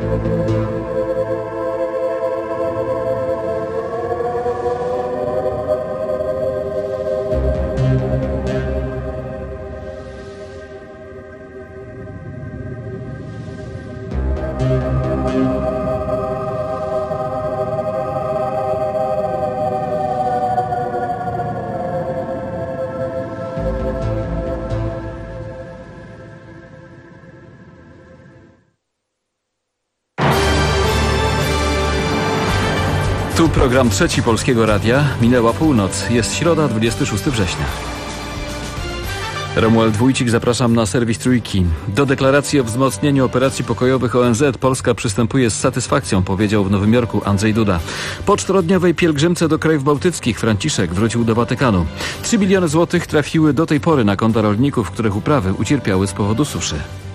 Tu program Trzeci Polskiego Radia. Minęła północ. Jest środa, 26 września. Romuald Wójcik, zapraszam na serwis Trójki. Do deklaracji o wzmocnieniu operacji pokojowych ONZ Polska przystępuje z satysfakcją, powiedział w Nowym Jorku Andrzej Duda. Po 4-dniowej pielgrzymce do krajów bałtyckich Franciszek wrócił do Watykanu. 3 biliony złotych trafiły do tej pory na konta rolników, których uprawy ucierpiały z powodu suszy.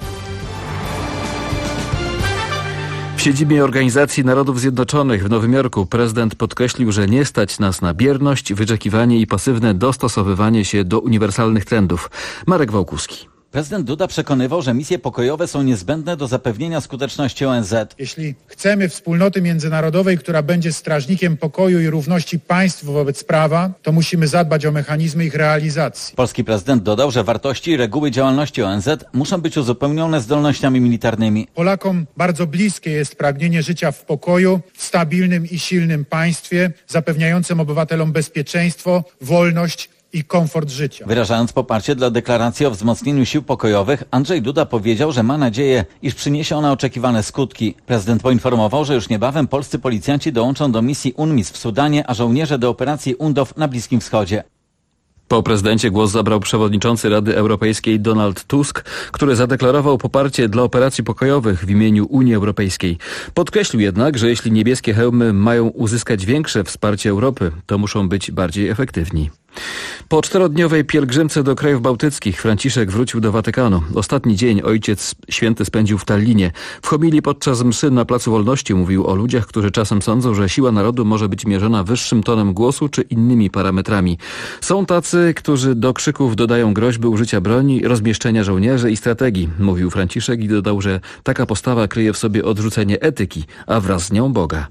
W siedzibie Organizacji Narodów Zjednoczonych w Nowym Jorku prezydent podkreślił, że nie stać nas na bierność, wyczekiwanie i pasywne dostosowywanie się do uniwersalnych trendów. Marek Wałkuski. Prezydent Duda przekonywał, że misje pokojowe są niezbędne do zapewnienia skuteczności ONZ. Jeśli chcemy wspólnoty międzynarodowej, która będzie strażnikiem pokoju i równości państw wobec prawa, to musimy zadbać o mechanizmy ich realizacji. Polski prezydent dodał, że wartości i reguły działalności ONZ muszą być uzupełnione zdolnościami militarnymi. Polakom bardzo bliskie jest pragnienie życia w pokoju, w stabilnym i silnym państwie, zapewniającym obywatelom bezpieczeństwo, wolność i komfort życia. Wyrażając poparcie dla deklaracji o wzmocnieniu sił pokojowych, Andrzej Duda powiedział, że ma nadzieję, iż przyniesie ona oczekiwane skutki. Prezydent poinformował, że już niebawem polscy policjanci dołączą do misji UNMISS w Sudanie, a żołnierze do operacji UNDOF na Bliskim Wschodzie. Po prezydencie głos zabrał przewodniczący Rady Europejskiej Donald Tusk, który zadeklarował poparcie dla operacji pokojowych w imieniu Unii Europejskiej. Podkreślił jednak, że jeśli niebieskie hełmy mają uzyskać większe wsparcie Europy, to muszą być bardziej efektywni. Po 4-dniowej pielgrzymce do krajów bałtyckich Franciszek wrócił do Watykanu. Ostatni dzień Ojciec Święty spędził w Tallinie. W homilii podczas mszy na Placu Wolności mówił o ludziach, którzy czasem sądzą, że siła narodu może być mierzona wyższym tonem głosu czy innymi parametrami. Są tacy, którzy do krzyków dodają groźby użycia broni, rozmieszczenia żołnierzy i strategii, mówił Franciszek i dodał, że taka postawa kryje w sobie odrzucenie etyki, a wraz z nią Boga.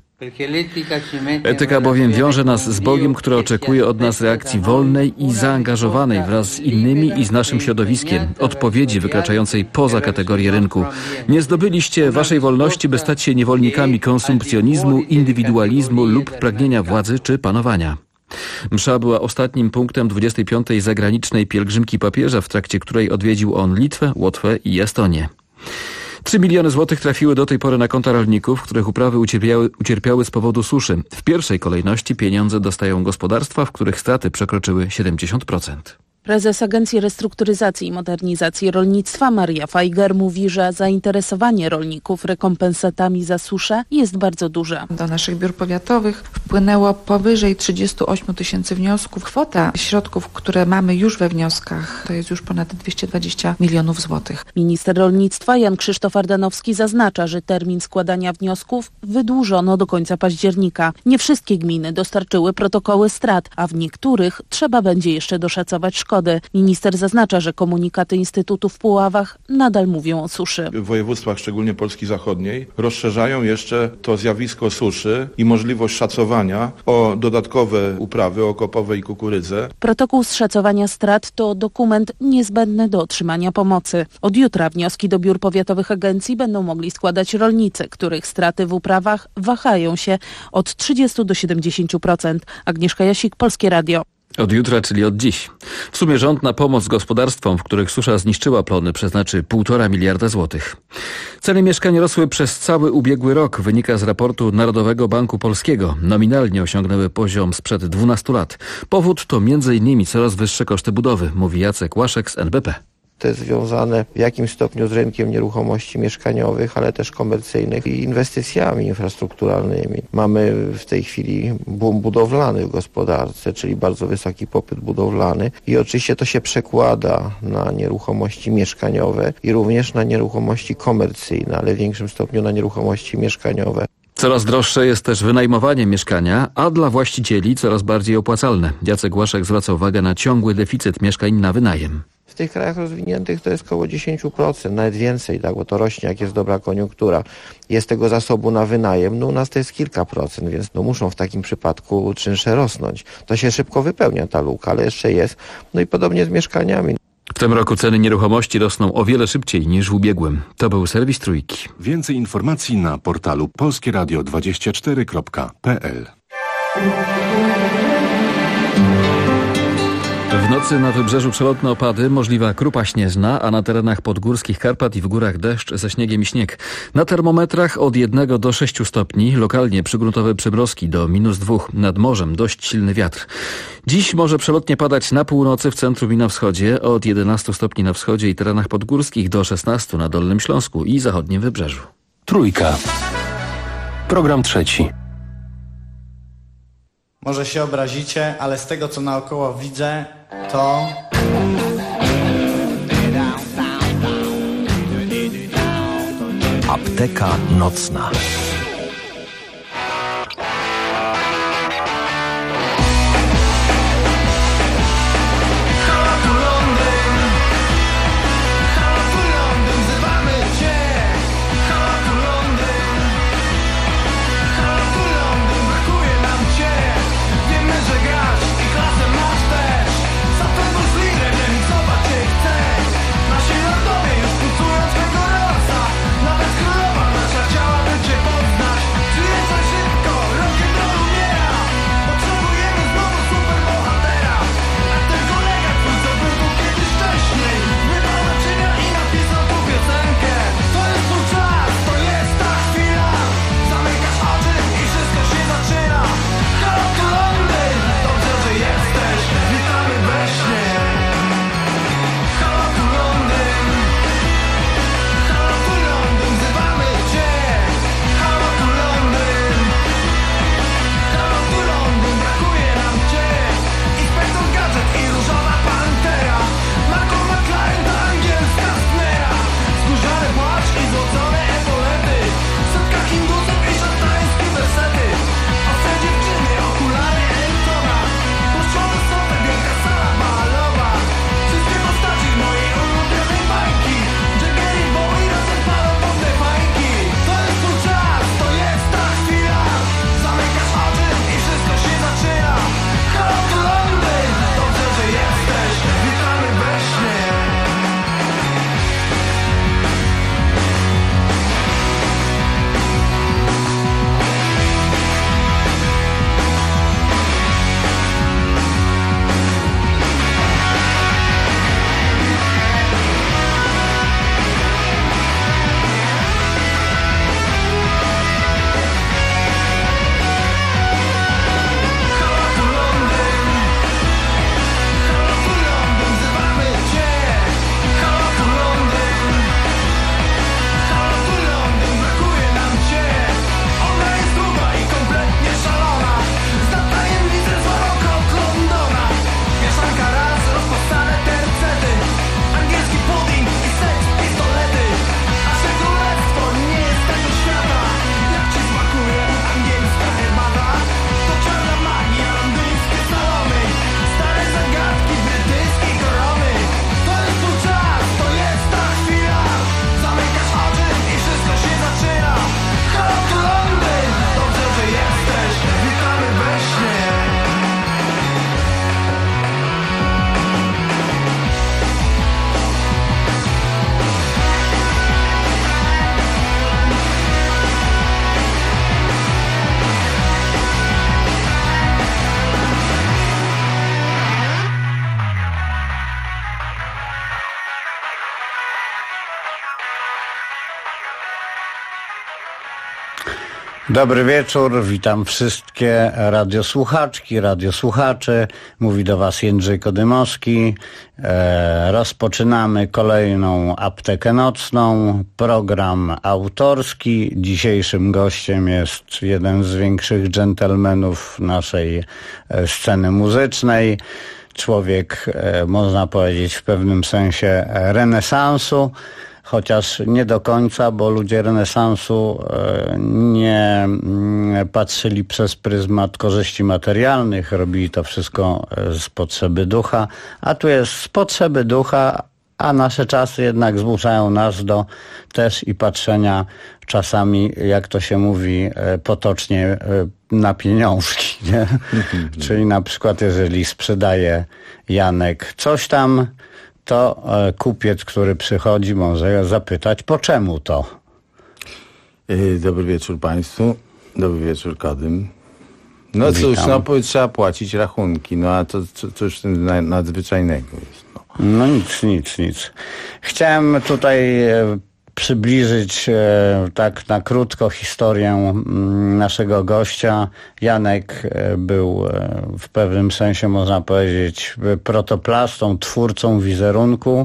Etyka bowiem wiąże nas z Bogiem, który oczekuje od nas reakcji wolnej i zaangażowanej wraz z innymi i z naszym środowiskiem, odpowiedzi wykraczającej poza kategorię rynku. Nie zdobyliście waszej wolności, by stać się niewolnikami konsumpcjonizmu, indywidualizmu lub pragnienia władzy czy panowania. Msza była ostatnim punktem 25. zagranicznej pielgrzymki papieża, w trakcie której odwiedził on Litwę, Łotwę i Estonię. 3 biliony złotych trafiły do tej pory na konta rolników, których uprawy ucierpiały z powodu suszy. W pierwszej kolejności pieniądze dostają gospodarstwa, w których straty przekroczyły 70%. Prezes Agencji Restrukturyzacji i Modernizacji Rolnictwa Maria Fajger mówi, że zainteresowanie rolników rekompensatami za suszę jest bardzo duże. Do naszych biur powiatowych wpłynęło powyżej 38 tysięcy wniosków. Kwota środków, które mamy już we wnioskach, to jest już ponad 220 milionów złotych. Minister rolnictwa Jan Krzysztof Ardanowski zaznacza, że termin składania wniosków wydłużono do końca października. Nie wszystkie gminy dostarczyły protokoły strat, a w niektórych trzeba będzie jeszcze doszacować szkody. Minister zaznacza, że komunikaty Instytutu w Puławach nadal mówią o suszy. W województwach, szczególnie Polski Zachodniej, rozszerzają jeszcze to zjawisko suszy i możliwość szacowania o dodatkowe uprawy okopowe i kukurydzę. Protokół szacowania strat to dokument niezbędny do otrzymania pomocy. Od jutra wnioski do biur powiatowych agencji będą mogli składać rolnicy, których straty w uprawach wahają się od 30 do 70%. Agnieszka Jasik, Polskie Radio. Od jutra, czyli od dziś. W sumie rząd na pomoc gospodarstwom, w których susza zniszczyła plony, przeznaczy 1,5 miliarda złotych. Ceny mieszkań rosły przez cały ubiegły rok, wynika z raportu Narodowego Banku Polskiego. Nominalnie osiągnęły poziom sprzed 12 lat. Powód to m.in. coraz wyższe koszty budowy, mówi Jacek Łaszek z NBP. To jest związane w jakimś stopniu z rynkiem nieruchomości mieszkaniowych, ale też komercyjnych i inwestycjami infrastrukturalnymi. Mamy w tej chwili boom budowlany w gospodarce, czyli bardzo wysoki popyt budowlany i oczywiście to się przekłada na nieruchomości mieszkaniowe i również na nieruchomości komercyjne, ale w większym stopniu na nieruchomości mieszkaniowe. Coraz droższe jest też wynajmowanie mieszkania, a dla właścicieli coraz bardziej opłacalne. Jacek Łaszek zwraca uwagę na ciągły deficyt mieszkań na wynajem. W tych krajach rozwiniętych to jest około 10%, nawet więcej, tak, bo to rośnie, jak jest dobra koniunktura. Jest tego zasobu na wynajem, no u nas to jest kilka procent, więc no muszą w takim przypadku czynsze rosnąć. To się szybko wypełnia ta luka, ale jeszcze jest. No i podobnie z mieszkaniami. W tym roku ceny nieruchomości rosną o wiele szybciej niż w ubiegłym. To był serwis Trójki. Więcej informacji na portalu polskieradio24.pl. W nocy na wybrzeżu przelotne opady, możliwa krupa śnieżna, a na terenach podgórskich Karpat i w górach deszcz ze śniegiem i śnieg. Na termometrach od 1 do 6 stopni, lokalnie przygruntowe przymrozki do -2, nad morzem dość silny wiatr. Dziś może przelotnie padać na północy, w centrum i na wschodzie, od 11 stopni na wschodzie i terenach podgórskich do 16 na Dolnym Śląsku i zachodnim wybrzeżu. Trójka. Program trzeci. Może się obrazicie, ale z tego co naokoło widzę, to... Apteka nocna. Dobry wieczór, witam wszystkie radiosłuchaczki, radiosłuchacze. Mówi do Was Jędrzej Kodymowski. Rozpoczynamy kolejną aptekę nocną, program autorski. Dzisiejszym gościem jest jeden z większych dżentelmenów naszej sceny muzycznej. Człowiek, można powiedzieć, w pewnym sensie renesansu. chociaż nie do końca, bo ludzie renesansu nie patrzyli przez pryzmat korzyści materialnych, robili to wszystko z potrzeby ducha, a tu jest z potrzeby ducha, a nasze czasy jednak zmuszają nas do też i patrzenia czasami, jak to się mówi potocznie, na pieniążki, nie? Czyli na przykład jeżeli sprzedaje Janek coś tam, to kupiec, który przychodzi, może zapytać, po czemu to? Dobry wieczór Państwu. Dobry wieczór Kadym. No cóż, trzeba płacić rachunki, no a to coś nadzwyczajnego jest. No nic. Chciałem tutaj przybliżyć tak na krótko historię naszego gościa. Janek był w pewnym sensie, można powiedzieć, protoplastą, twórcą wizerunku,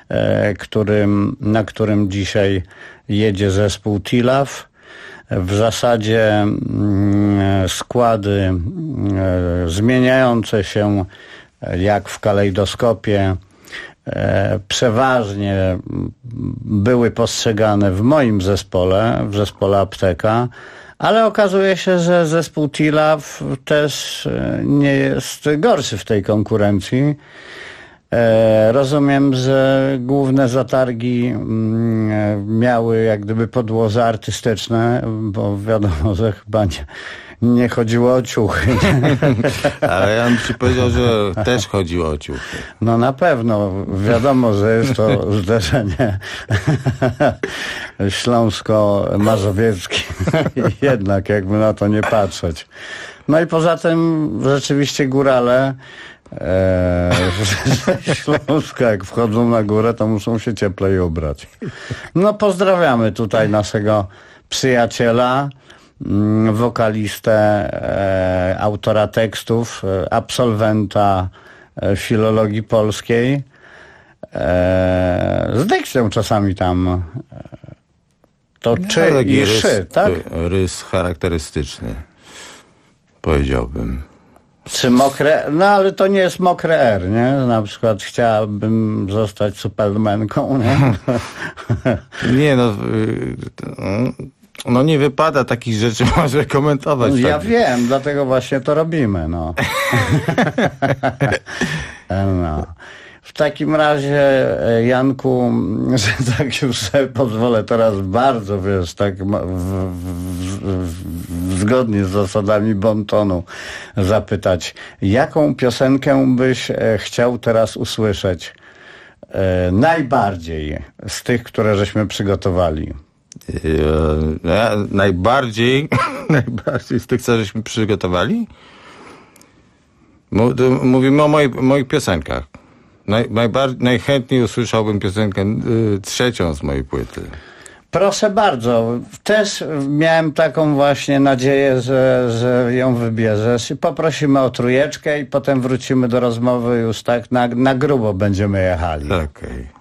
na którym dzisiaj jedzie zespół Tilaw. W zasadzie składy zmieniające się jak w kalejdoskopie przeważnie były postrzegane w moim zespole, w zespole Apteka, ale okazuje się, że zespół Tilaw też nie jest gorszy w tej konkurencji. Rozumiem, że główne zatargi miały jak gdyby podłoże artystyczne, bo wiadomo, że chyba nie chodziło o ciuchy. Ale ja bym ci powiedział, że też chodziło o ciuchy. No na pewno. Wiadomo, że jest to zderzenie śląsko-mazowieckie. Jednak jakby na to nie patrzeć. No i poza tym rzeczywiście górale Śląska, jak wchodzą na górę, to muszą się cieplej ubrać. No pozdrawiamy tutaj naszego przyjaciela, wokalistę, autora tekstów, absolwenta filologii polskiej, z dykcją czasami tam to czy i szy, tak? Rys charakterystyczny, powiedziałbym. Czy mokre, no ale to nie jest mokre R, nie? Na przykład chciałabym zostać Supermanką, nie? Nie, no nie wypada takich rzeczy może komentować. No, ja wiem, dlatego właśnie to robimy, no. No. W takim razie, Janku, że tak już sobie pozwolę teraz bardzo, wiesz, tak zgodnie z zasadami bontonu zapytać, jaką piosenkę byś chciał teraz usłyszeć najbardziej z tych, które żeśmy przygotowali? Najbardziej z tych, co żeśmy przygotowali? Mówimy o moich piosenkach. Najchętniej usłyszałbym piosenkę trzecią z mojej płyty. Proszę bardzo. Też miałem taką właśnie nadzieję, że ją wybierzesz. Poprosimy o trójeczkę i potem wrócimy do rozmowy już tak na grubo będziemy jechali. Okej.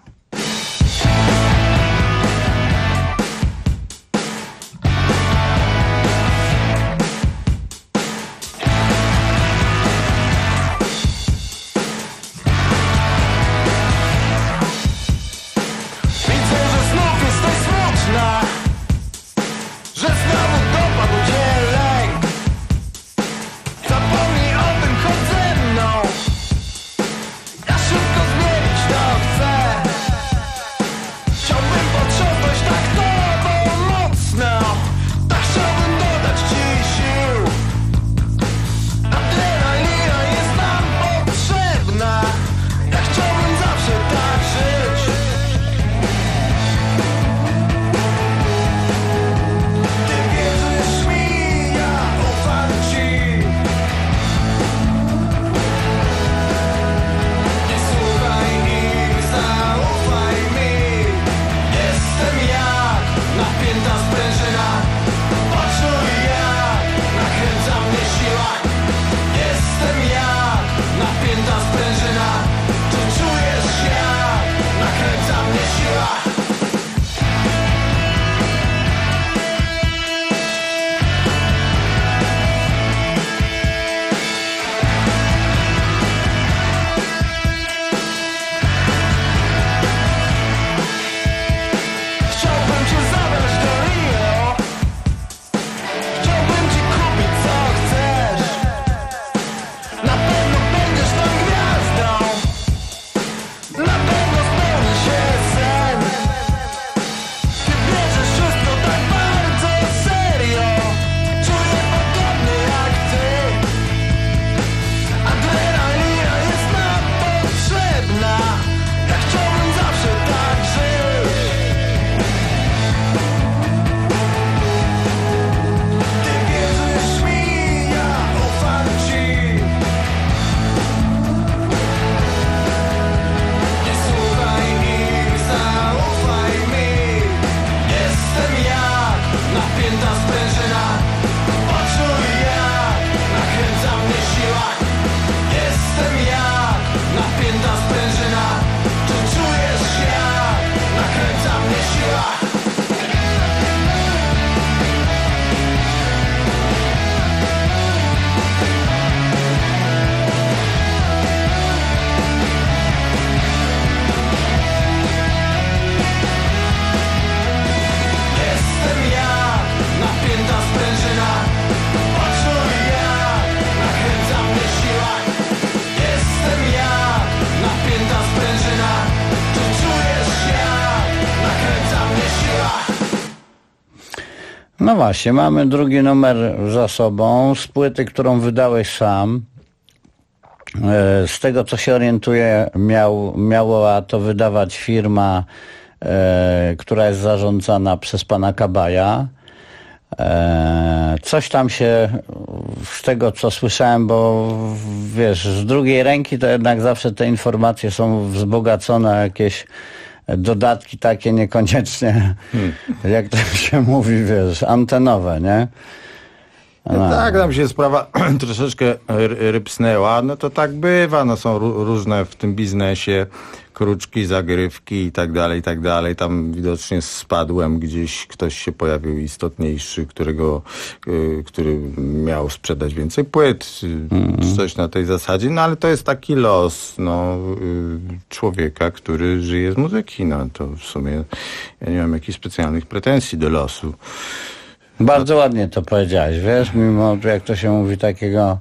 No właśnie, mamy drugi numer za sobą z płyty, którą wydałeś sam. Z tego, co się orientuję, miała to wydawać firma, która jest zarządzana przez pana Kabaja. Coś tam się, z tego co słyszałem, bo wiesz, z drugiej ręki to jednak zawsze te informacje są wzbogacone o jakieś dodatki takie niekoniecznie, jak to się mówi, wiesz, antenowe, nie? No tak, tam się sprawa troszeczkę rypsnęła, no to tak bywa, no są różne w tym biznesie kruczki, zagrywki i tak dalej, tam widocznie spadłem, gdzieś ktoś się pojawił istotniejszy, który miał sprzedać więcej płyt, coś na tej zasadzie, no ale to jest taki los, no, człowieka, który żyje z muzyki, no to w sumie ja nie mam jakichś specjalnych pretensji do losu. Bardzo ładnie to powiedziałeś, wiesz, mimo, jak to się mówi, takiego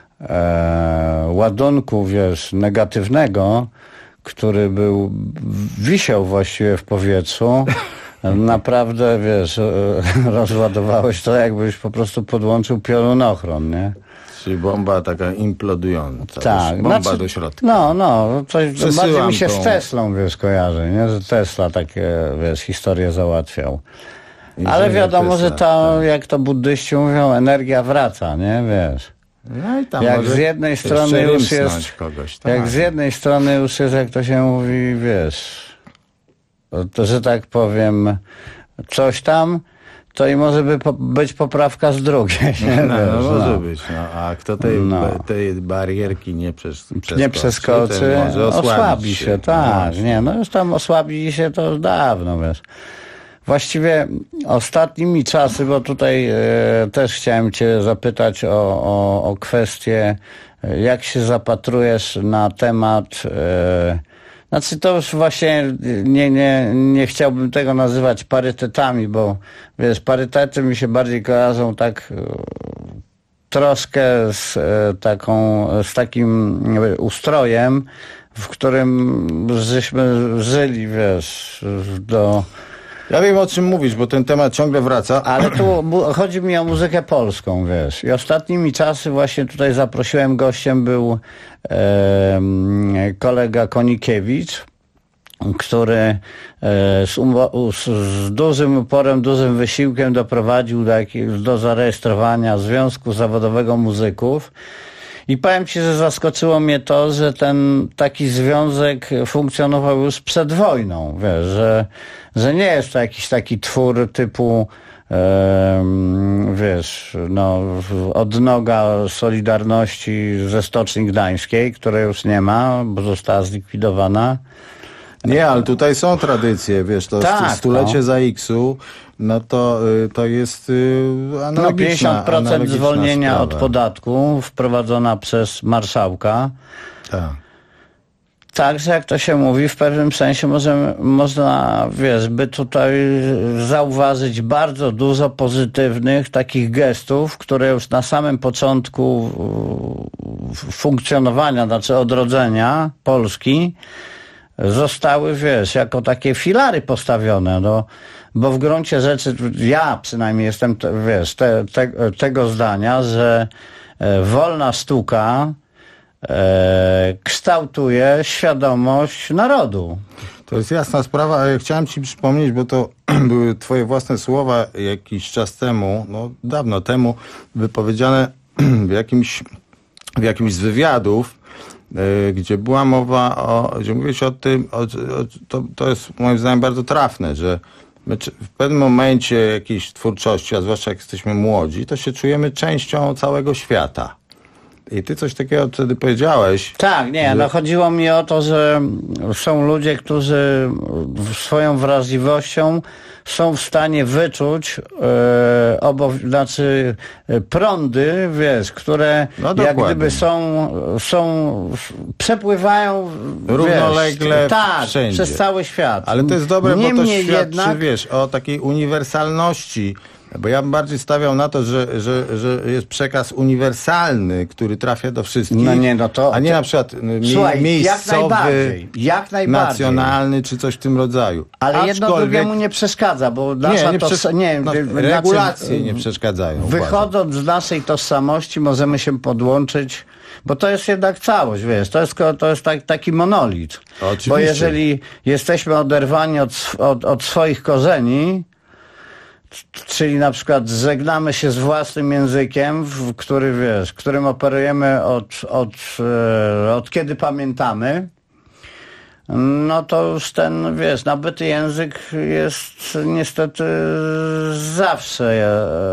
ładunku, wiesz, negatywnego, który wisiał właściwie w powietrzu, naprawdę, wiesz, rozładowałeś to, jakbyś po prostu podłączył piorunochron, nie? Czyli bomba taka implodująca. Tak. Bomba do środka. No, coś bardziej mi się z Teslą, wiesz, kojarzy, nie? Że Tesla takie, wiesz, historie załatwiał. Ale wiadomo, Tesla, że to, jak to buddyści mówią, energia wraca, nie? Wiesz. No i tam jak z jednej strony już jest kogoś, tak. Jak z jednej strony już jest, jak to się mówi, wiesz, to, że tak powiem, coś tam, to i może być poprawka z drugiej. Może być. No. A kto tej barierki nie przeskoczy, osłabi się. Tak, nie, no już tam osłabi się to już dawno, wiesz. Właściwie ostatnimi czasy, bo tutaj też chciałem cię zapytać o kwestię, jak się zapatrujesz na temat, znaczy to już właśnie nie chciałbym tego nazywać parytetami, bo wiesz, parytety mi się bardziej kojarzą tak troszkę z takim ustrojem, w którym żeśmy żyli, wiesz, Ja wiem, o czym mówisz, bo ten temat ciągle wraca. Ale tu chodzi mi o muzykę polską, wiesz. I ostatnimi czasy właśnie tutaj zaprosiłem, gościem był kolega Konikiewicz, który z dużym uporem, dużym wysiłkiem doprowadził do zarejestrowania Związku Zawodowego Muzyków. I powiem ci, że zaskoczyło mnie to, że ten taki związek funkcjonował już przed wojną, wiesz, że nie jest to jakiś taki twór typu wiesz, no, odnoga Solidarności ze Stoczni Gdańskiej, której już nie ma, bo została zlikwidowana. Nie, ale tutaj są tradycje, wiesz, to tak, stulecie ZAX-u, no to jest analogiczna 50% zwolnienia sprawa. od podatku wprowadzona przez marszałka. Tak. Także, jak to się mówi, w pewnym sensie można, wiesz, by tutaj zauważyć bardzo dużo pozytywnych takich gestów, które już na samym początku funkcjonowania, znaczy odrodzenia Polski, zostały, wiesz, jako takie filary postawione, no, bo w gruncie rzeczy ja przynajmniej jestem, wiesz, tego zdania, że wolna sztuka kształtuje świadomość narodu. To jest jasna sprawa, a ja chciałem ci przypomnieć, bo to były twoje własne słowa jakiś czas temu, no dawno temu, wypowiedziane w jakimś z wywiadów, gdzie była mowa gdzie mówiłeś o tym, to jest moim zdaniem bardzo trafne, że my w pewnym momencie jakiejś twórczości, a zwłaszcza jak jesteśmy młodzi, to się czujemy częścią całego świata. I ty coś takiego wtedy powiedziałeś. Tak, nie, no chodziło mi o to, że są ludzie, którzy swoją wrażliwością są w stanie wyczuć prądy, wiesz, które no jak gdyby przepływają równolegle przez cały świat. Ale to jest dobre, bo to świadczy, jednak, wiesz, o takiej uniwersalności Bo ja bym bardziej stawiał na to, że jest przekaz uniwersalny, który trafia do wszystkich, a nie na przykład miejscowy, jak najbardziej, nacjonalny czy coś w tym rodzaju. Ale jedno drugiemu nie przeszkadza, bo regulacje nie przeszkadzają. Wychodząc z naszej tożsamości możemy się podłączyć, bo to jest jednak całość, wiesz, to jest taki monolit. Oczywiście. Bo jeżeli jesteśmy oderwani od swoich korzeni, czyli na przykład żegnamy się z własnym językiem, którym operujemy od kiedy pamiętamy, no to już ten, nabyty język jest niestety zawsze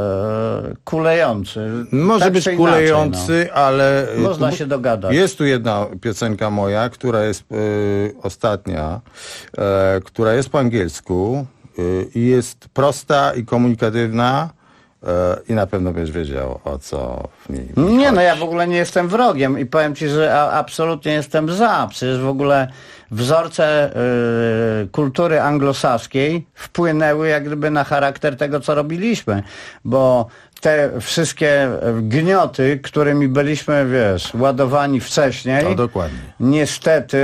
kulejący. Może tak być inaczej, kulejący, ale... Można się dogadać. Jest tu jedna piosenka moja, która jest ostatnia, która jest po angielsku i jest prosta i komunikatywna i na pewno będziesz wiedział, o co w niej chodzi. Ja w ogóle nie jestem wrogiem i powiem ci, że absolutnie jestem za. Przecież w ogóle wzorce kultury anglosaskiej wpłynęły jak gdyby na charakter tego, co robiliśmy, bo te wszystkie gnioty, którymi byliśmy, ładowani wcześniej, to dokładnie. Niestety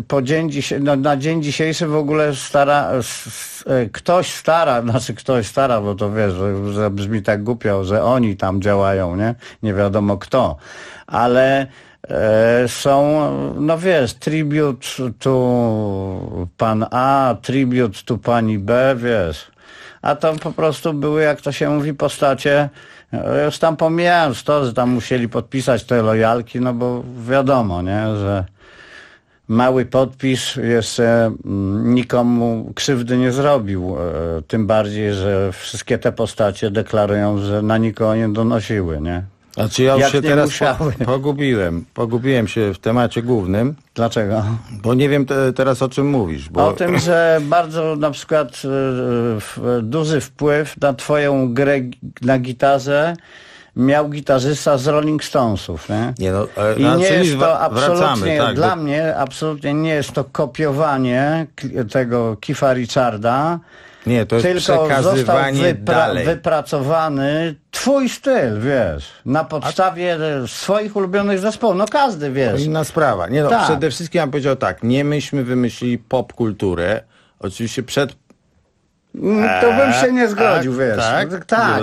na dzień dzisiejszy w ogóle ktoś stara, bo to że brzmi tak głupio, że oni tam działają, nie wiadomo kto, ale są, tribute to pan A, tribute to pani B, a to po prostu były, jak to się mówi, postacie, już tam pomijając to, że tam musieli podpisać te lojalki, bo wiadomo, że mały podpis jeszcze nikomu krzywdy nie zrobił, tym bardziej, że wszystkie te postacie deklarują, że na nikogo nie donosiły, nie? Znaczy ja już się teraz pogubiłem się w temacie głównym. Dlaczego? Bo nie wiem teraz o czym mówisz. O tym, że bardzo na przykład duży wpływ na twoją grę na gitarze miał gitarzysta z Rolling Stonesów, nie? I nie jest to absolutnie, dla mnie absolutnie nie jest to kopiowanie tego Keitha Richarda. Nie, to jest tylko przekazywanie dalej. Wypracowany twój styl, na podstawie swoich ulubionych zespołów. Każdy, To inna sprawa. Przede wszystkim ja bym powiedział tak, nie myśmy wymyślili popkulturę, oczywiście to bym się nie zgodził, Tak.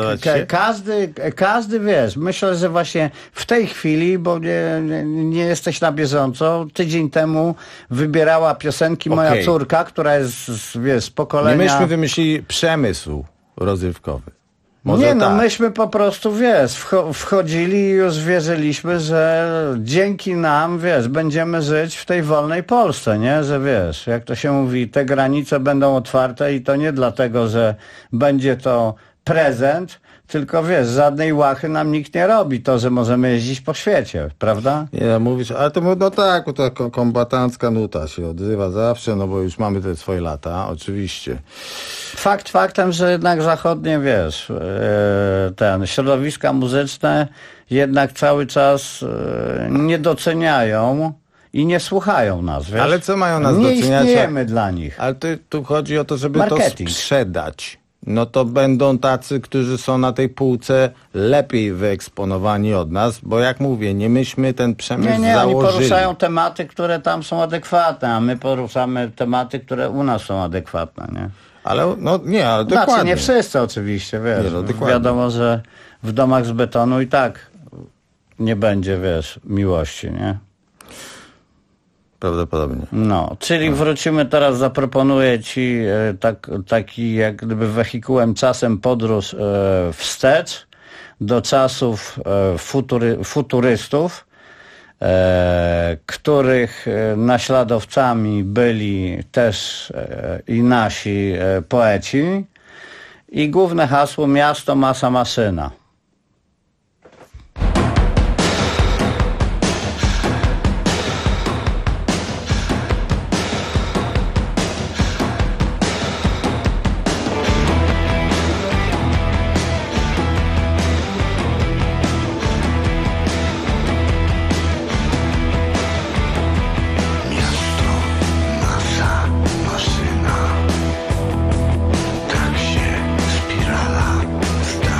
Każdy, myślę, że właśnie w tej chwili, bo nie jesteś na bieżąco, tydzień temu wybierała piosenki moja córka, która jest, z pokolenia... Nie myśmy wymyślili przemysł rozrywkowy. Myśmy po prostu, wchodzili i już wierzyliśmy, że dzięki nam, będziemy żyć w tej wolnej Polsce, nie? Że jak to się mówi, te granice będą otwarte i to nie dlatego, że będzie to prezent, tylko żadnej łachy nam nikt nie robi, to, że możemy jeździć po świecie, prawda? Nie, mówisz, ale to ta kombatancka nuta się odzywa zawsze, bo już mamy te swoje lata, oczywiście. Fakt faktem, że jednak zachodnie, środowiska muzyczne jednak cały czas nie doceniają i nie słuchają nas, Ale co mają nas doceniać? Nie istniejemy dla nich. Ale tu chodzi o to, żeby marketing. To sprzedać. To będą tacy, którzy są na tej półce lepiej wyeksponowani od nas, bo jak mówię, nie myśmy ten przemysł założyli. Oni poruszają tematy, które tam są adekwatne, a my poruszamy tematy, które u nas są adekwatne, nie? Ale ale dokładnie. Nie wszyscy oczywiście, wiadomo, że w domach z betonu i tak nie będzie, miłości, nie? Prawdopodobnie. Czyli wrócimy teraz, zaproponuję ci taki jak gdyby wehikułem czasem podróż wstecz do czasów futurystów, których naśladowcami byli też i nasi poeci i główne hasło: miasto, masa, maszyna. Tak się spirala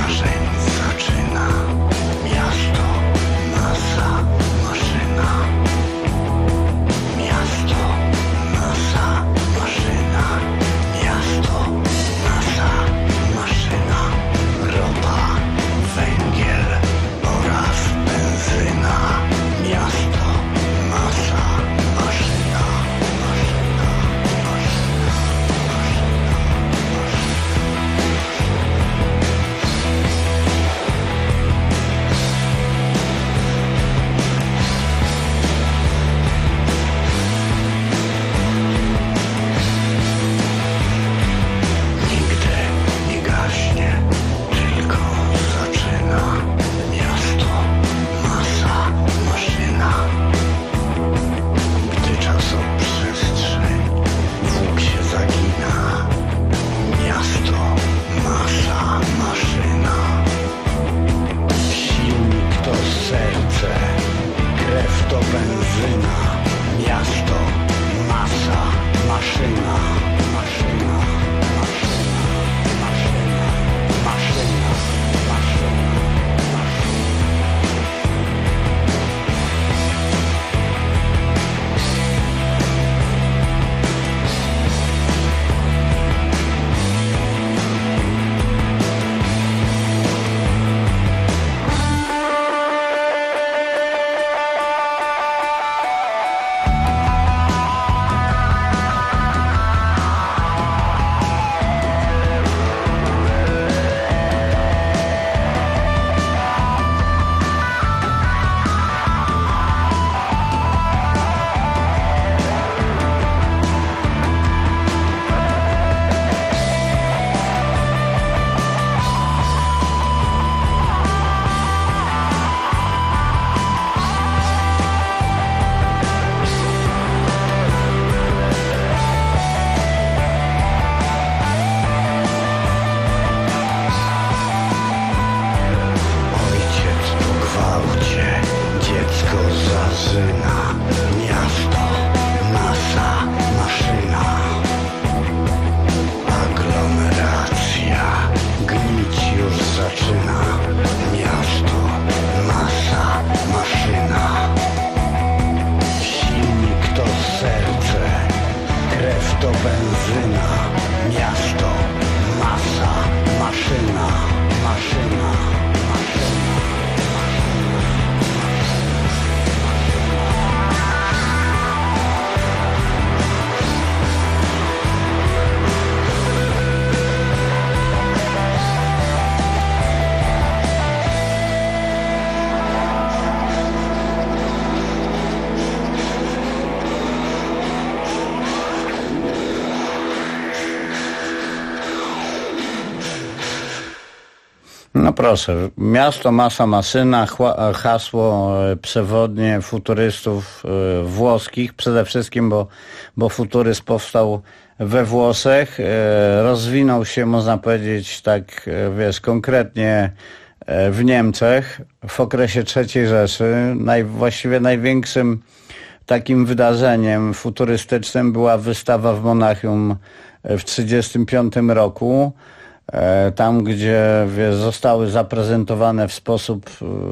No proszę, miasto, masa, maszyna, hasło przewodnie futurystów włoskich, przede wszystkim, bo futuryzm powstał we Włoszech, rozwinął się, można powiedzieć, tak, konkretnie w Niemczech w okresie III Rzeszy. Właściwie największym takim wydarzeniem futurystycznym była wystawa w Monachium w 1935 roku. Tam, gdzie zostały zaprezentowane w sposób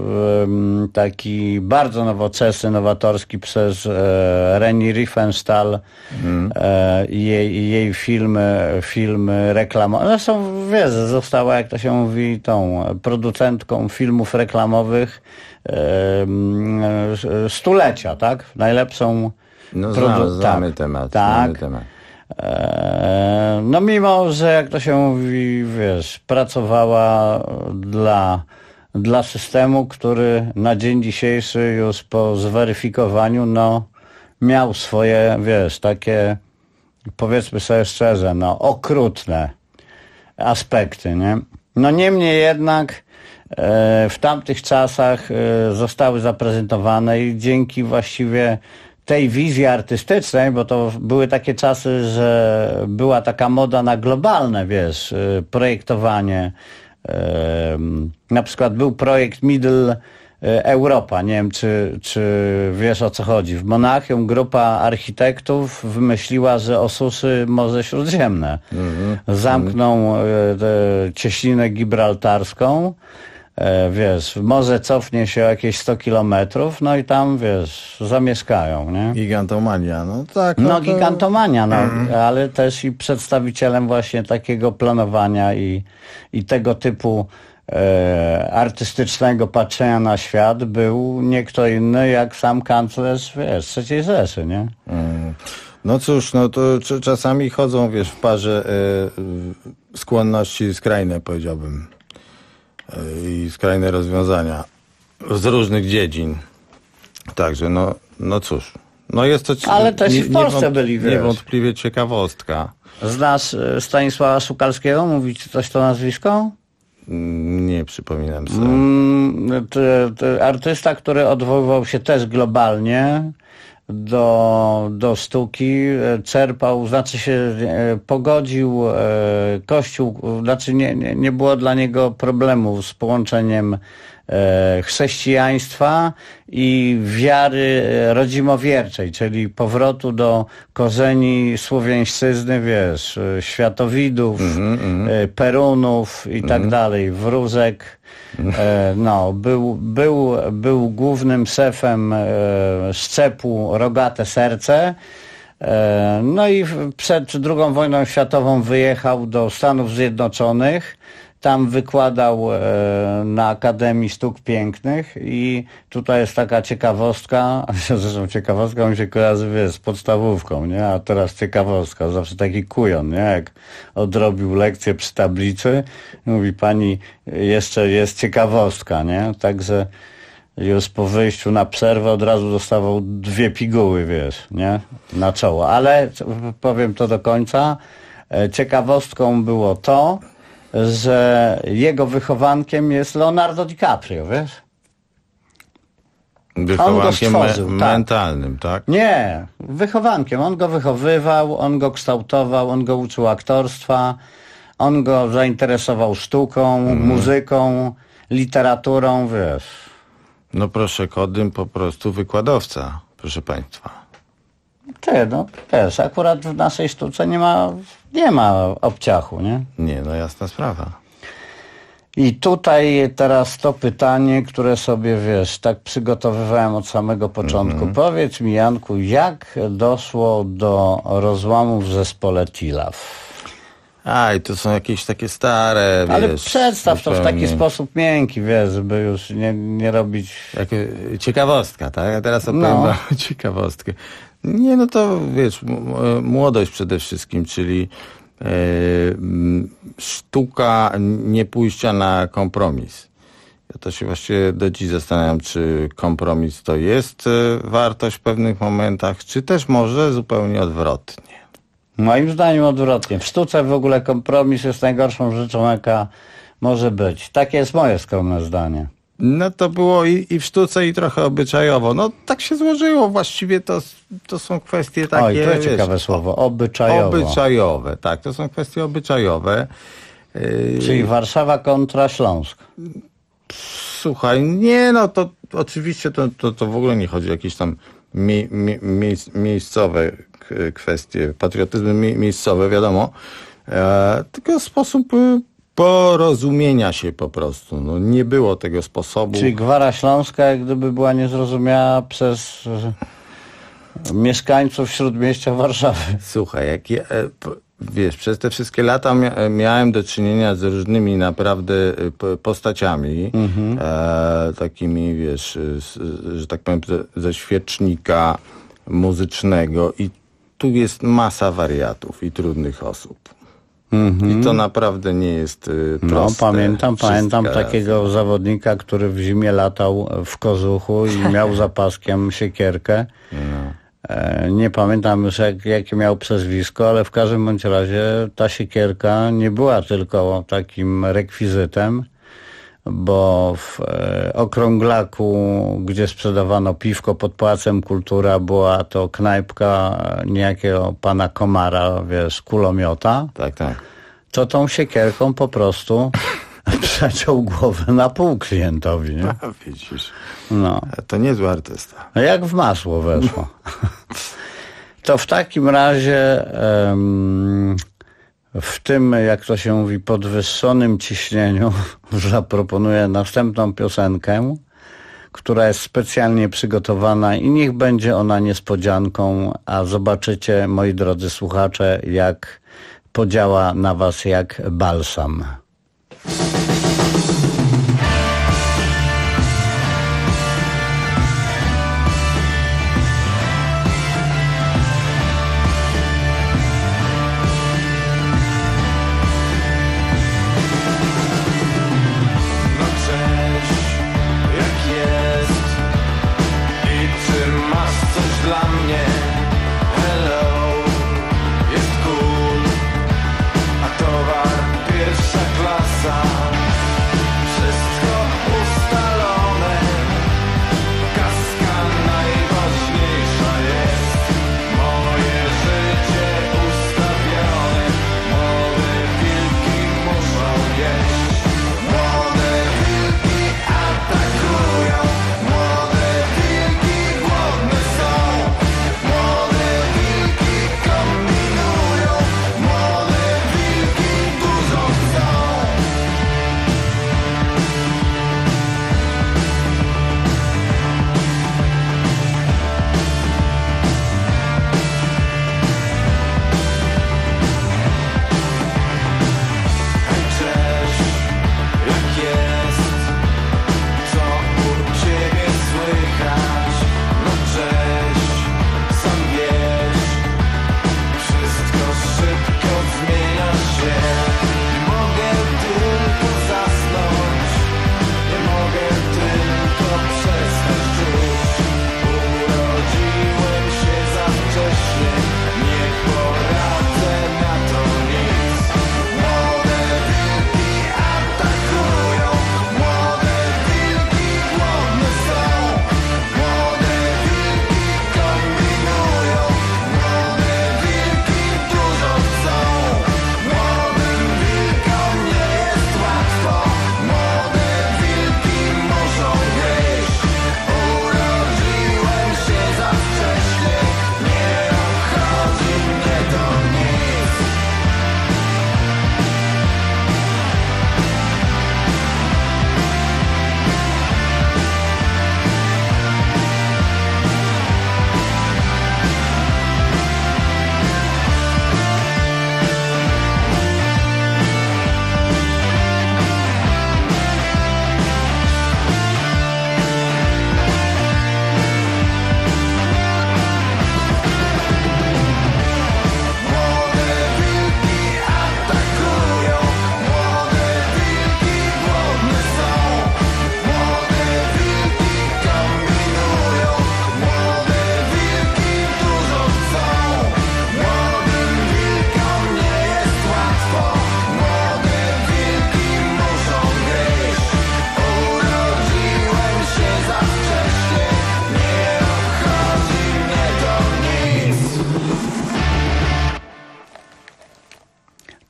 taki bardzo nowoczesny, nowatorski przez Leni Riefenstahl i jej filmy reklamowe. Zresztą została, jak to się mówi, tą producentką filmów reklamowych stulecia, tak? Najlepszą znamy temat. No mimo, że jak to się mówi, pracowała dla systemu, który na dzień dzisiejszy już po zweryfikowaniu, miał swoje, takie, powiedzmy sobie szczerze, okrutne aspekty, nie? No niemniej jednak w tamtych czasach zostały zaprezentowane i dzięki właściwie tej wizji artystycznej, bo to były takie czasy, że była taka moda na globalne, projektowanie. Na przykład był projekt Middle Europa, nie wiem, czy wiesz, o co chodzi. W Monachium grupa architektów wymyśliła, że osuszy Morze Śródziemne. Zamkną cieśninę gibraltarską, morze cofnie się o jakieś 100 kilometrów, no i tam, zamieszkają, nie? Gigantomania, tak. Gigantomania, ale też i przedstawicielem właśnie takiego planowania i tego typu artystycznego patrzenia na świat był nie kto inny jak sam kanclerz, III Rzeszy, nie? No cóż, to czasami chodzą, w parze skłonności skrajne, powiedziałbym. I skrajne rozwiązania z różnych dziedzin. Także, cóż. Jest to... Ale też i w Polsce byli, niewątpliwie ciekawostka. Znasz Stanisława Szukalskiego? Mówi ci coś to nazwisko? Nie przypominam sobie. Artysta, który odwoływał się też globalnie do sztuki, czerpał, pogodził Kościół, nie było dla niego problemu z połączeniem chrześcijaństwa i wiary rodzimowierczej, czyli powrotu do korzeni słowiańszczyzny, światowidów, Perunów i tak dalej, wróżek. Był głównym szefem szczepu Rogate Serce. No i przed II wojną światową wyjechał do Stanów Zjednoczonych. Tam wykładał na Akademii Sztuk Pięknych i tutaj jest taka ciekawostka, zresztą ciekawostka mi się kojarzy, z podstawówką, nie? A teraz ciekawostka, zawsze taki kujon, nie? Jak odrobił lekcję przy tablicy, mówi pani, jeszcze jest ciekawostka, nie? Także już po wyjściu na przerwę od razu dostawał 2 piguły, nie? Na czoło. Ale powiem to do końca, ciekawostką było to, że jego wychowankiem jest Leonardo DiCaprio, Wychowankiem mentalnym, tak? Nie, wychowankiem. On go wychowywał, on go kształtował, on go uczył aktorstwa, on go zainteresował sztuką, muzyką, literaturą, No proszę, Kodym po prostu wykładowca, proszę państwa. Też akurat w naszej sztuce nie ma obciachu, nie? Nie, jasna sprawa. I tutaj teraz to pytanie, które sobie, tak przygotowywałem od samego początku. Powiedz mi, Janku, jak doszło do rozłamów w zespole Tilaf? To są jakieś takie stare, ale przedstaw to w taki sposób miękki, żeby już nie robić... Ciekawostka, tak? A teraz opowiem ciekawostkę. Nie, to młodość przede wszystkim, czyli sztuka nie pójścia na kompromis. Ja to się właściwie do dziś zastanawiam, czy kompromis to jest wartość w pewnych momentach, czy też może zupełnie odwrotnie. Moim zdaniem odwrotnie. W sztuce w ogóle kompromis jest najgorszą rzeczą, jaka Może być. Takie jest moje skromne zdanie. No to było i w sztuce, i trochę obyczajowo. No tak się złożyło. Właściwie to są kwestie takie... Oj, to jest ciekawe słowo. Obyczajowo. Obyczajowe, tak. To są kwestie obyczajowe. Czyli Warszawa kontra Śląsk. Słuchaj, nie no, to oczywiście to w ogóle nie chodzi o jakieś tam miejscowe kwestie, patriotyzmy miejscowe, wiadomo, tylko sposób porozumienia się po prostu. No, nie było tego sposobu. Czyli gwara śląska jak gdyby była niezrozumiała przez mieszkańców śródmieścia Warszawy. Słuchaj, wiesz, przez te wszystkie lata miałem do czynienia z różnymi naprawdę postaciami, takimi, wiesz, że tak powiem, ze świecznika muzycznego i tu jest masa wariatów i trudnych osób. I to naprawdę nie jest proste. No, pamiętam takiego zawodnika, który w zimie latał w kożuchu i miał za paskiem siekierkę. Nie pamiętam już jakie miał przezwisko, ale w każdym bądź razie ta siekierka nie była tylko takim rekwizytem, bo w Okrąglaku, gdzie sprzedawano piwko pod Pałacem Kultura, była to knajpka niejakiego pana Komara, wiesz, kulomiota. Tak. To tą siekierką po prostu przeciął głowę na pół klientowi, nie? No, widzisz. No. To niezły artysta. Jak w masło weszło. To w takim razie w tym, jak to się mówi, podwyższonym ciśnieniu zaproponuję następną piosenkę, która jest specjalnie przygotowana i niech będzie ona niespodzianką, a zobaczycie, moi drodzy słuchacze, jak podziała na was jak balsam.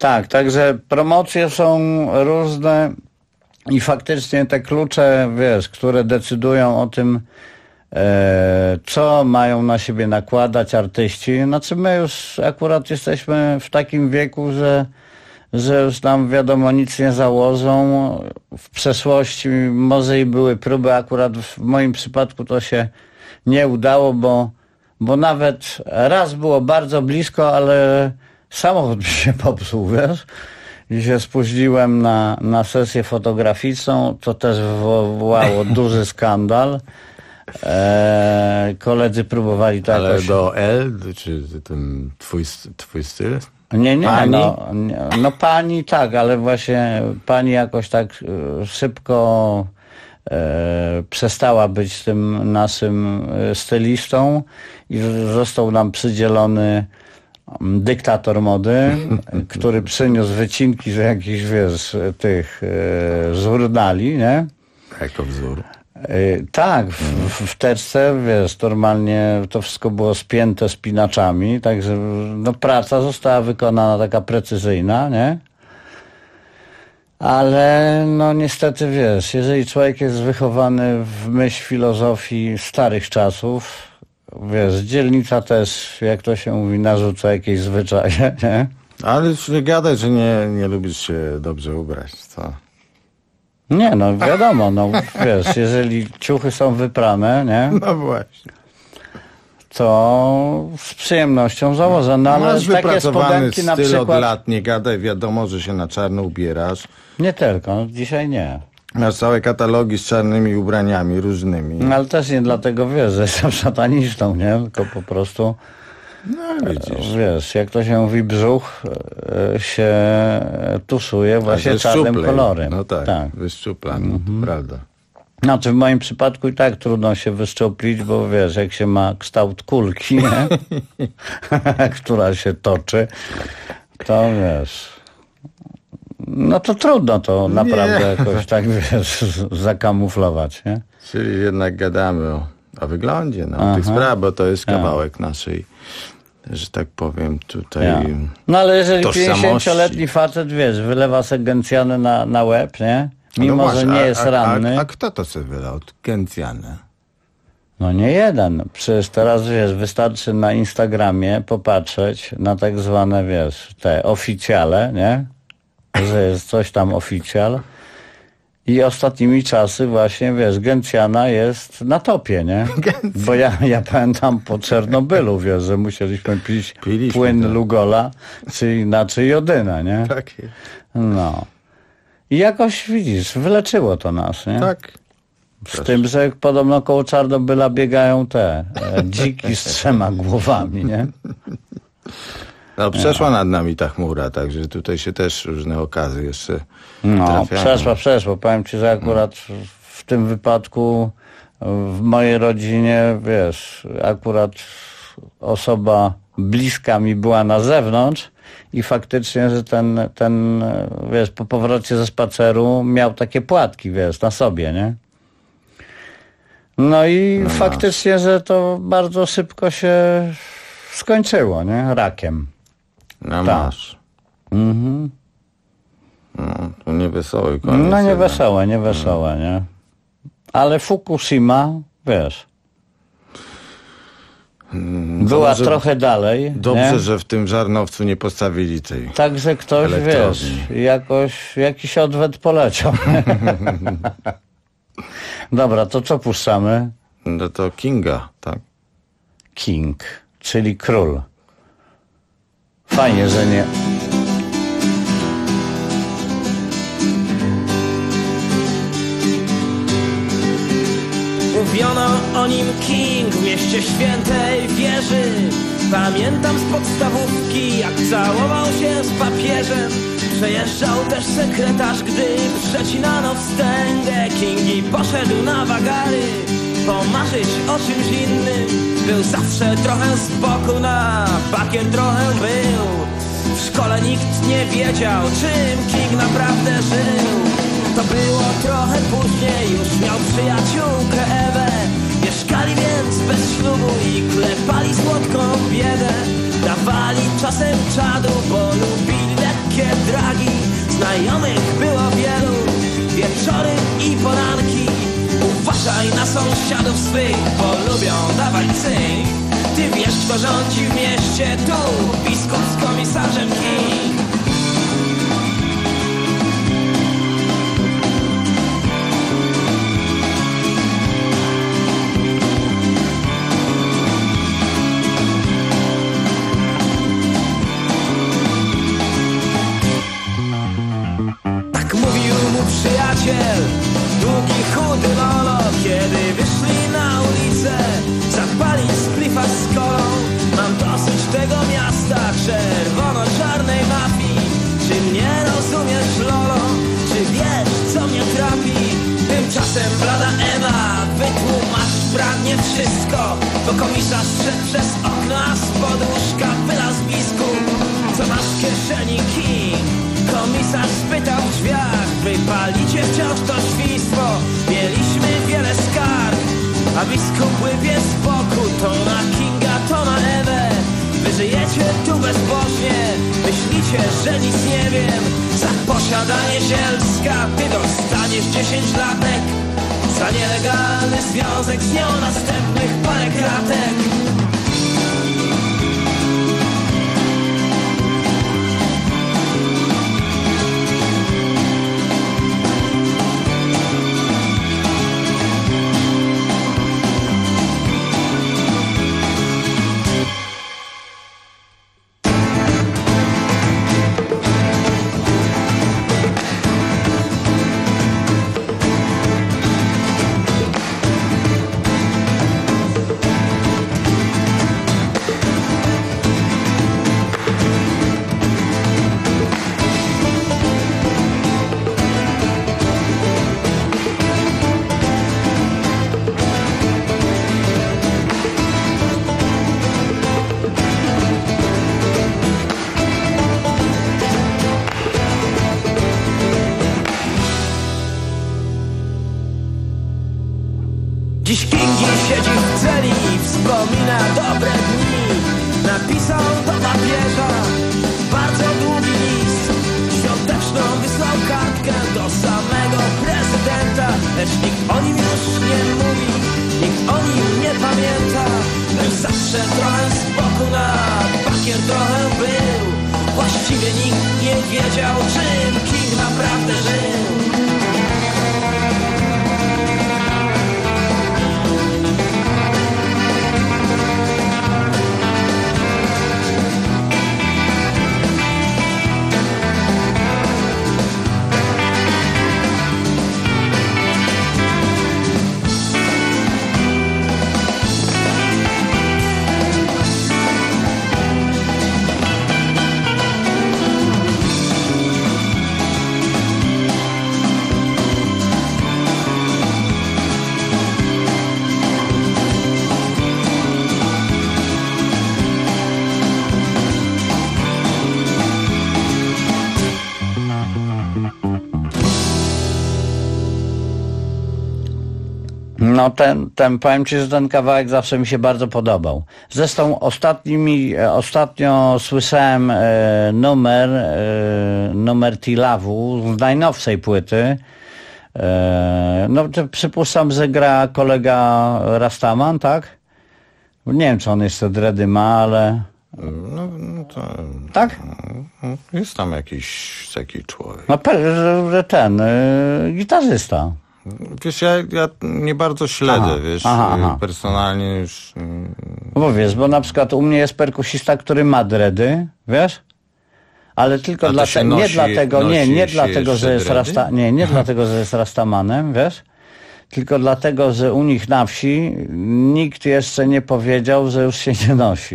Tak, także promocje są różne i faktycznie te klucze, wiesz, które decydują o tym, co mają na siebie nakładać artyści. Znaczy my już akurat jesteśmy w takim wieku, że już nam wiadomo nic nie założą. W przeszłości może i były próby, akurat w moim przypadku to się nie udało, bo nawet raz było bardzo blisko, ale samochód mi się popsuł, wiesz, i się spóźniłem na sesję fotograficzną, to też wywołało duży skandal. Koledzy próbowali to ale jakoś... do L, czy ten twój styl? Nie, pani? No pani tak, ale właśnie pani jakoś tak szybko przestała być tym naszym stylistą i został nam przydzielony dyktator mody, który przyniósł wycinki z jakichś, wiesz, tych żurnali, nie? Jako wzór. Tak, w teczce, wiesz, normalnie to wszystko było spięte spinaczami, także no, praca została wykonana taka precyzyjna, nie? Ale no niestety, wiesz, jeżeli człowiek jest wychowany w myśl filozofii starych czasów, wiesz, dzielnica też, jak to się mówi, narzuca jakieś zwyczaje, nie? Ale już nie gadaj, że nie lubisz się dobrze ubrać, co? Nie, no wiadomo, no wiesz, jeżeli ciuchy są wyprane, nie? No właśnie. To z przyjemnością założę, no ale masz takie spodenki na przykład... od lat, nie gadaj, wiadomo, że się na czarno ubierasz. Nie tylko, dzisiaj nie. Masz całe katalogi z czarnymi ubraniami różnymi. No, ale też nie dlatego, wiesz, że jestem satanistą, nie? Tylko po prostu... No widzisz. Wiesz, jak to się mówi, brzuch się tuszuje właśnie czarnym kolorem. No tak. Wyszczuplany, to prawda. Znaczy w moim przypadku i tak trudno się wyszczuplić, bo wiesz, jak się ma kształt kulki, nie? która się toczy, to wiesz... No to trudno to naprawdę jakoś tak, wiesz, zakamuflować, nie? Czyli jednak gadamy o wyglądzie, o tych sprawach, bo to jest kawałek naszej, że tak powiem, tutaj No ale jeżeli tożsamości. 50-letni facet, wiesz, wylewa se gencjany na łeb, nie? Mimo, że nie jest ranny. A kto to sobie wylał? Gencjany? No nie jeden. Przecież teraz, wiesz, wystarczy na Instagramie popatrzeć na tak zwane, wiesz, te oficjale, nie? Że jest coś tam oficjal. I ostatnimi czasy właśnie, wiesz, gencjana jest na topie, nie? Bo ja pamiętam po Czernobylu, wiesz, że musieliśmy pić płyn Lugola, czy inaczej jodyna, nie? Tak jest. No. I jakoś, widzisz, wyleczyło to nas, nie? Tak. Z tym, że podobno koło Czarnobyla biegają te dziki z 3 głowami, nie? No przeszła nad nami ta chmura, także tutaj się też różne okazy jeszcze No, trafiają. przeszła. Powiem ci, że akurat w tym wypadku w mojej rodzinie, wiesz, akurat osoba bliska mi była na zewnątrz i faktycznie, że ten wiesz, po powrocie ze spaceru miał takie płatki, wiesz, na sobie, nie? No i faktycznie, że to bardzo szybko się skończyło, nie? Rakiem. No masz. Mhm. No, to niewesoły koniec. No niewesołe, nie? Ale Fukushima, wiesz, była trochę dalej. Dobrze, nie? że w tym Żarnowcu nie postawili tej Także ktoś, wiesz, jakiś odwet poleciał. Dobra, to co puszczamy? No to Kinga, tak? King, czyli król. Fajnie, że nie... Mówiono o nim King w mieście świętej wieży. Pamiętam z podstawówki, jak całował się z papieżem. Przejeżdżał też sekretarz, gdy przecinano wstęgę. King i poszedł na wagary, pomarzyć o czymś innym. Był zawsze trochę z boku, na bakier trochę był. W szkole nikt nie wiedział, czym King naprawdę żył. To było trochę później, już miał przyjaciółkę Ewę. Mieszkali więc bez ślubu i klepali słodką biedę. Dawali czasem czadu, bo lubili lekkie się dragi. Znajomych było wielu, wieczory i poranki. Uważaj na sąsiadów swych, bo lubią dawać cynk. Ty wiesz, kto rządzi w mieście, tu biskup z komisarzem King. Tak mówił mu przyjaciel, długi, chudy Lolo, kiedy wyszli na ulicę zapalić splifa z kolą. Mam dosyć tego miasta, czerwono-czarnej mafii. Czy mnie rozumiesz, Lolo? Czy wiesz, co mnie trapi? Tymczasem blada Ewa wytłumacz pragnie wszystko, bo komisarz szedł przez okno, a z poduszka wylazł biskup. Co masz w kieszeni, King? Komisarz spytał w drzwiach. Wypalicie wciąż to świństwo, mieliśmy wiele skarg. A biskup łypie z boku, to na Kinga, to na Ewę. Wy żyjecie tu bezbożnie, myślicie, że nic nie wiem. Za posiadanie zielska ty dostaniesz 10 latek. Za nielegalny związek z nią następnych parę kratek. Dziś Kingi siedzi w celi i wspomina dobre dni. Napisał do papieża bardzo długi list. Świąteczną wysłał kartkę do samego prezydenta. Lecz nikt o nim już nie mówi, nikt o nim nie pamięta. Był zawsze trochę z boku, na bakier trochę był. Właściwie nikt nie wiedział, czym King naprawdę żył. No powiem Ci, że ten kawałek zawsze mi się bardzo podobał. Zresztą ostatnio słyszałem numer Tilawu z najnowszej płyty. No przypuszczam, że gra kolega Rastaman, tak? Nie wiem, czy on jeszcze dready ma, ale... No to... Tak? Jest tam jakiś taki człowiek. No gitarzysta. Wiesz, ja nie bardzo śledzę, personalnie już... Bo wiesz, bo na przykład u mnie jest perkusista, który ma dready, wiesz? Ale tylko nie dlatego, że jest rastamanem, wiesz? Tylko dlatego, że u nich na wsi nikt jeszcze nie powiedział, że już się nie nosi.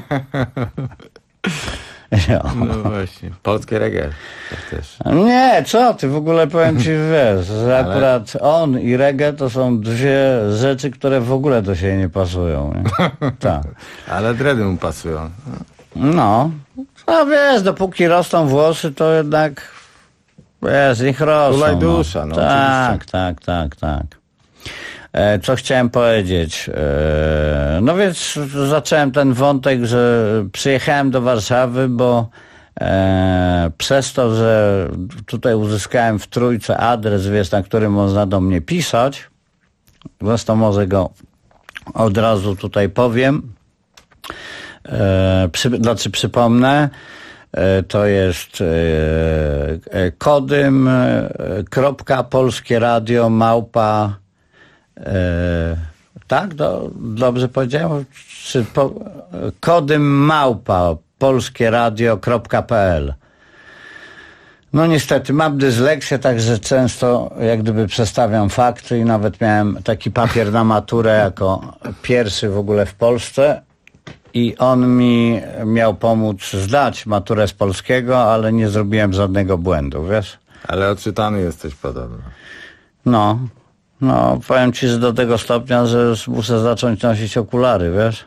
No właśnie, polskie reggae też. Nie, co ty, w ogóle powiem ci, wiesz, że akurat on i reggae to są dwie rzeczy, które w ogóle do siebie nie pasują. Nie? Tak. Ale dready mu pasują. No, a wiesz, dopóki rosną włosy, to jednak, wiesz, niech rosną. Kulaj dusza, no. Tak. Co chciałem powiedzieć? No więc zacząłem ten wątek, że przyjechałem do Warszawy, bo Przez to, że tutaj uzyskałem w Trójce adres, na którym można do mnie pisać, zresztą może go od razu tutaj powiem, przypomnę, to jest kodym.polskieradio tak? Dobrze powiedziałem? Kodym polskieradio.pl. No niestety mam dysleksję, także często jak gdyby przestawiam fakty i nawet miałem taki papier na maturę jako pierwszy w ogóle w Polsce i on mi miał pomóc zdać maturę z polskiego, ale nie zrobiłem żadnego błędu, wiesz? Ale odczytany jesteś podobno. No, powiem ci, że do tego stopnia, że już muszę zacząć nosić okulary, wiesz?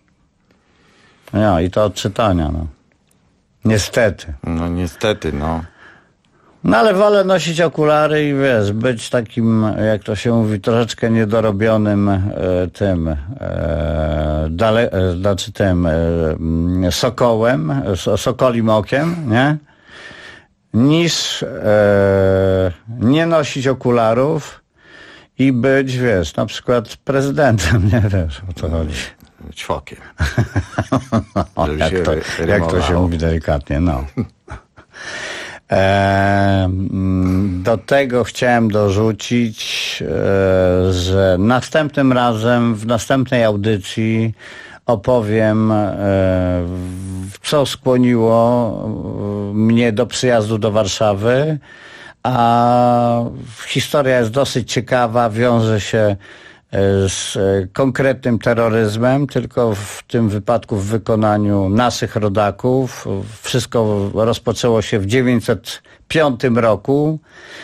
No i to od czytania, no. Niestety. No niestety, no. No ale wolę nosić okulary i wiesz, być takim, jak to się mówi, troszeczkę niedorobionym sokołem, sokolim okiem, nie? Niż nie nosić okularów i być, wiesz, na przykład prezydentem, nie wiesz, o co chodzi. Ćwokiem. Jak to się mówi delikatnie, no. Do tego chciałem dorzucić, że następnym razem, w następnej audycji opowiem, co skłoniło mnie do przyjazdu do Warszawy, a historia jest dosyć ciekawa, wiąże się z konkretnym terroryzmem, tylko w tym wypadku w wykonaniu naszych rodaków. Wszystko rozpoczęło się w 905 roku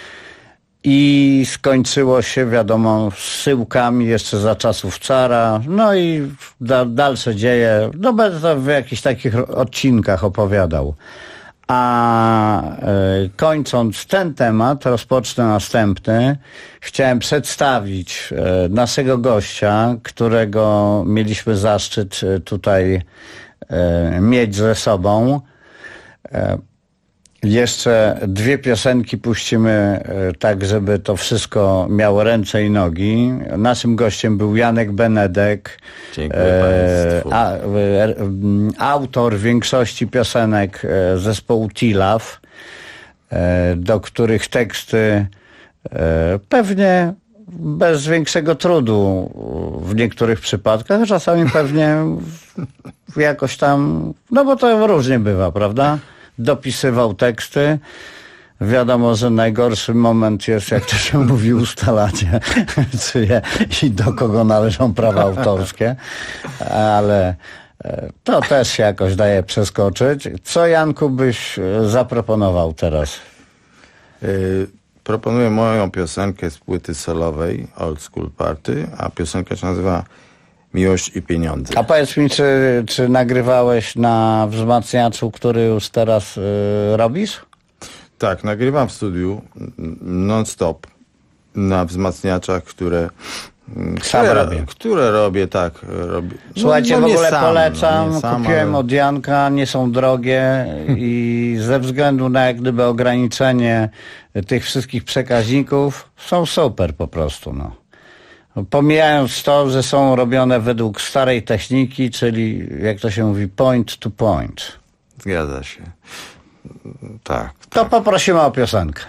i skończyło się, wiadomo, zsyłkami jeszcze za czasów cara. No i dalsze dzieje, no będę w jakichś takich odcinkach opowiadał. A kończąc ten temat, rozpocznę następny. Chciałem przedstawić naszego gościa, którego mieliśmy zaszczyt tutaj mieć ze sobą. Jeszcze 2 piosenki puścimy tak, żeby to wszystko miało ręce i nogi. Naszym gościem był Janek Benedek, autor większości piosenek zespołu T-Love, do których teksty pewnie bez większego trudu w niektórych przypadkach, czasami pewnie jakoś tam, no bo to różnie bywa, prawda? Dopisywał teksty. Wiadomo, że najgorszy moment jest, jak to się mówi, ustalanie czyje i do kogo należą prawa autorskie, ale to też się jakoś daje przeskoczyć. Co, Janku, byś zaproponował teraz? Proponuję moją piosenkę z płyty solowej Old School Party, a piosenka się nazywa Miłość i pieniądze. A powiedz mi, czy nagrywałeś na wzmacniaczu, który już teraz robisz? Tak, nagrywam w studiu non-stop na wzmacniaczach, które robię, tak. Robię. Słuchajcie, w ogóle polecam, kupiłem od Janka, nie są drogie i ze względu na jak gdyby ograniczenie tych wszystkich przekaźników są super po prostu, no. Pomijając to, że są robione według starej techniki, czyli jak to się mówi, point to point. Zgadza się. Tak. To poprosimy o piosenkę.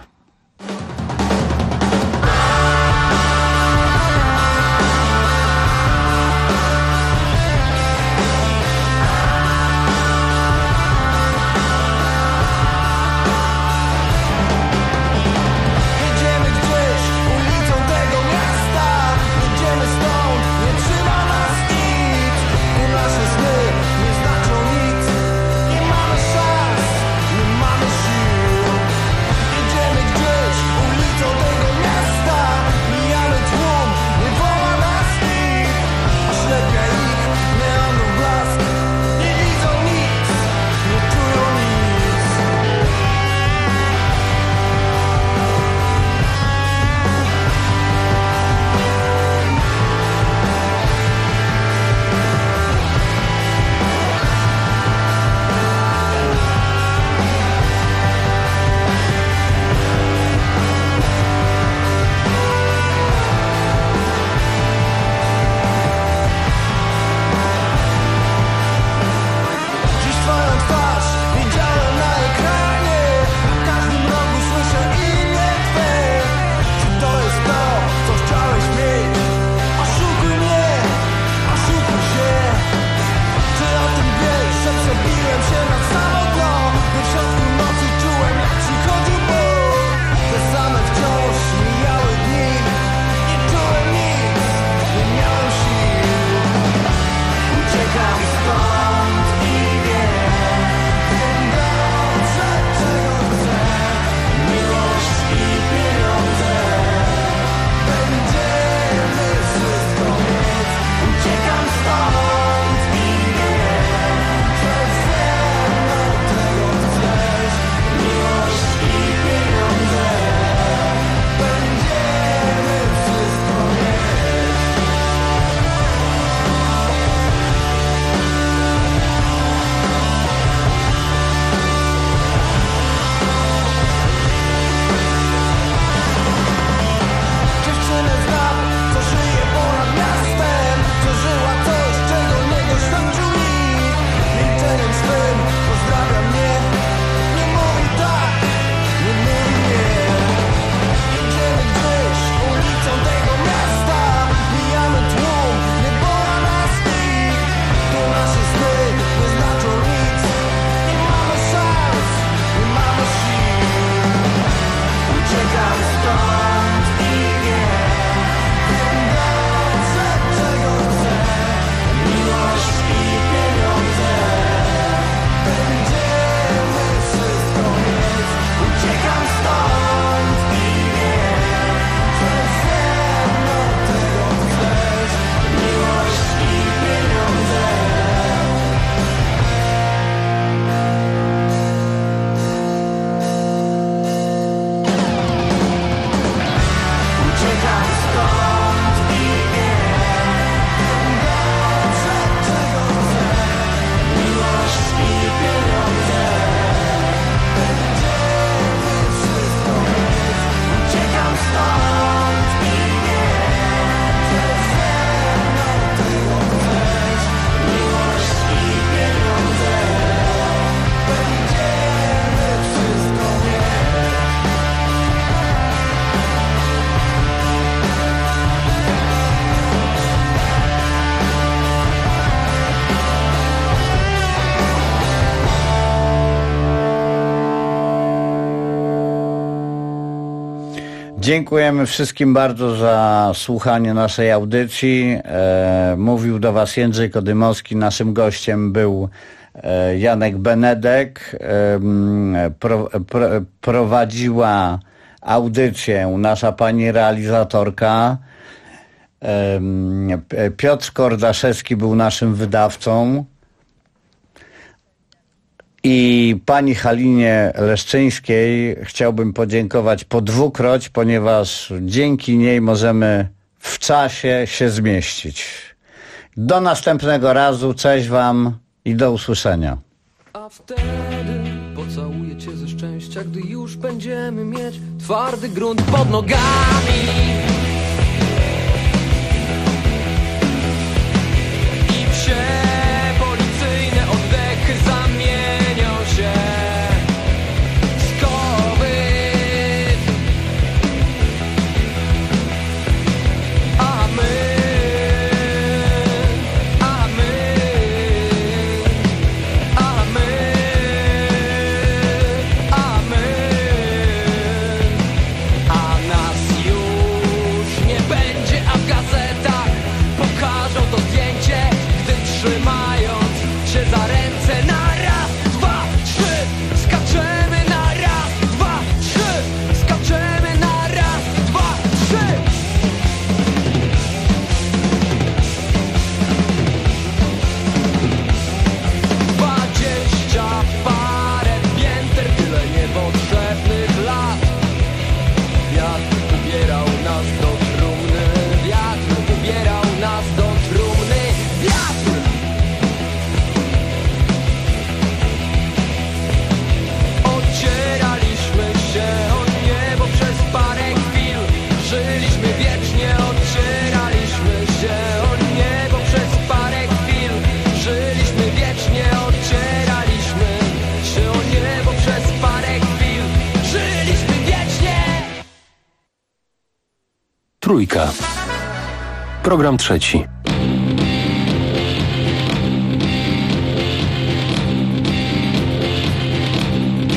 Idziemy Dziękujemy wszystkim bardzo za słuchanie naszej audycji. Mówił do Was Jędrzej Kodymowski. Naszym gościem był Janek Benedek. Prowadziła audycję nasza pani realizatorka. Piotr Kordaszewski był naszym wydawcą. I pani Halinie Leszczyńskiej chciałbym podziękować podwójnie, ponieważ dzięki niej możemy w czasie się zmieścić. Do następnego razu, cześć Wam i do usłyszenia. A wtedy pocałuję Cię ze szczęścia, gdy już będziemy mieć twardy grunt pod nogami. I psie policyjne oddechy zamienią się w kowyt. A my trzymając się za ręce na raz, dwa, trzy, skaczemy na raz, dwa, trzy, skaczemy na raz, dwa, trzy. 20 parę pięter, tyle niepotrzebnych lat. Wiatr ubierał nas do trumny, wiatr ubierał nas do trumny, wiatr! Ocieraliśmy się o niebo przez parę chwil, żyliśmy wiecznie, ocieraliśmy się o niebo przez parę chwil, żyliśmy wiecznie, ocieraliśmy się o niebo przez parę chwil, żyliśmy wiecznie. Trójka. Program trzeci.